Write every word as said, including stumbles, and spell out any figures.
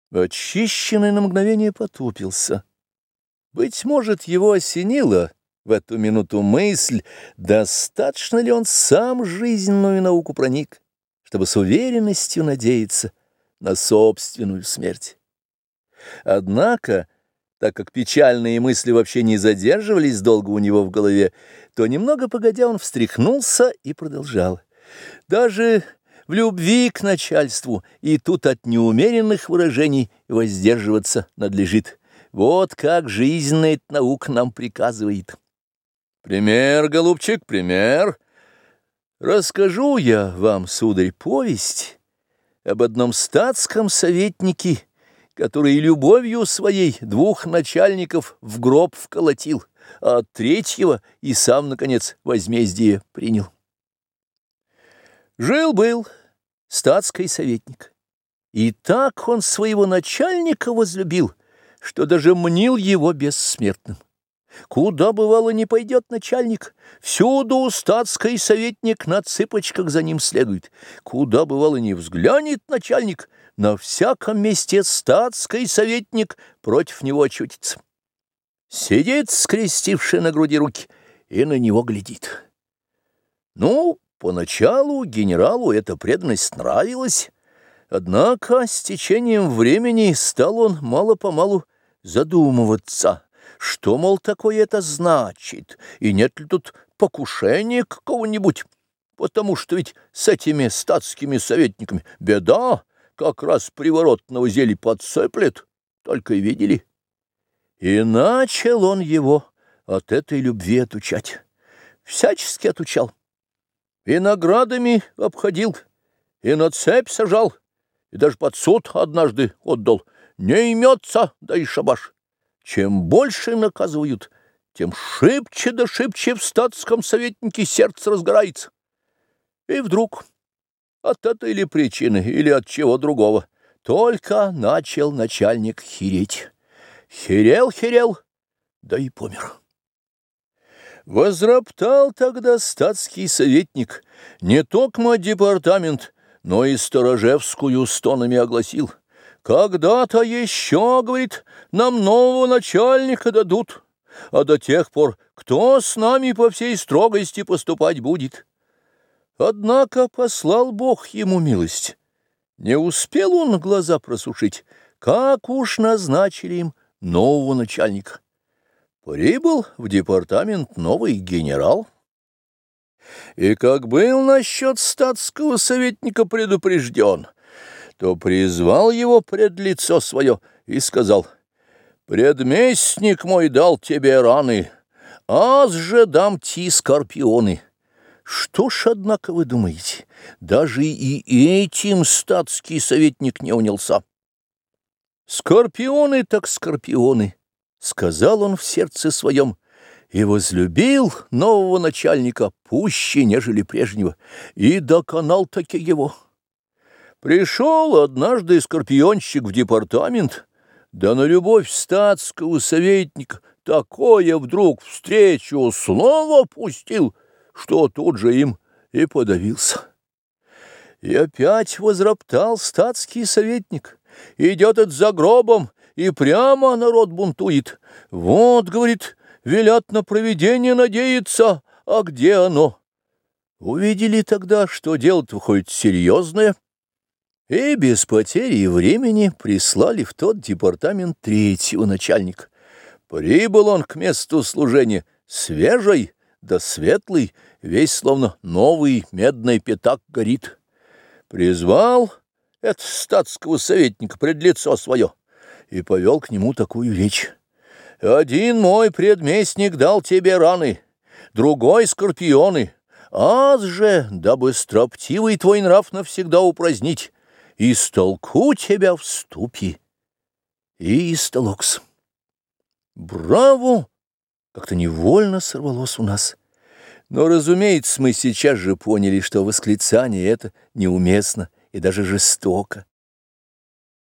Очищенный на мгновение потупился. Быть может, его осенило в эту минуту мысль, достаточно ли он сам жизненную науку проник, чтобы с уверенностью надеяться на собственную смерть. Однако, так как печальные мысли вообще не задерживались долго у него в голове, то немного погодя он встряхнулся и продолжал. Даже в любви к начальству и тут от неумеренных выражений воздерживаться надлежит. Вот как жизненная наука нам приказывает. Пример, голубчик, пример. Расскажу я вам, сударь, повесть об одном статском советнике, который любовью своей двух начальников в гроб вколотил, а третьего и сам, наконец, возмездие принял. Жил-был статский советник, и так он своего начальника возлюбил, что даже мнил его бессмертным. Куда, бывало, не пойдет начальник, всюду статский советник на цыпочках за ним следует. Куда, бывало, не взглянет начальник, на всяком месте статский советник против него очутится. Сидит, скрестивший на груди руки, и на него глядит. Ну, поначалу генералу эта преданность нравилась, однако с течением времени стал он мало-помалу задумываться, что, мол, такое это значит, и нет ли тут покушения какого-нибудь, потому что ведь с этими статскими советниками беда, как раз приворотного зелья подсыплет, только и видели. И начал он его от этой любви отучать, всячески отучал, и наградами обходил, и на цепь сажал, и даже под суд однажды отдал. Не имется, да и шабаш. Чем больше наказывают, тем шибче да шибче в статском советнике сердце разгорается. И вдруг, от этой ли причины или от чего другого, только начал начальник хереть. Херел-херел, да и помер. Возроптал тогда статский советник, не токмо департамент, но и Сторожевскую стонами огласил. Когда-то еще, говорит, нам нового начальника дадут, а до тех пор кто с нами по всей строгости поступать будет? Однако послал Бог ему милость. Не успел он глаза просушить, как уж назначили им нового начальника. Прибыл в департамент новый генерал. И как был насчет статского советника предупрежден, то призвал его пред лицо свое и сказал: «Предместник мой дал тебе раны, аз же дам ти скорпионы». Что ж, однако, вы думаете, даже и этим статский советник не унялся. «Скорпионы так скорпионы», — сказал он в сердце своем, и возлюбил нового начальника пуще, нежели прежнего, и доконал таки его. Пришел однажды скорпионщик в департамент, да на любовь статского советника такое вдруг встречу слово пустил, что тут же им и подавился. И опять возроптал статский советник, идет от за гробом, и прямо народ бунтует. Вот, говорит, велят на провидение надеяться, а где оно? Увидели тогда, что дело-то выходит серьезное, и без потери времени прислали в тот департамент третьего начальника. Прибыл он к месту служения свежий да светлый, весь словно новый медный пятак горит. Призвал этот статского советника пред лицо свое и повел к нему такую речь: «Один мой предместник дал тебе раны, другой — скорпионы, аз же, дабы строптивый твой нрав навсегда упразднить, истолку тебя в ступе». И истолокс. Браво! Как-то невольно сорвалось у нас. Но, разумеется, мы сейчас же поняли, что восклицание это неуместно и даже жестоко.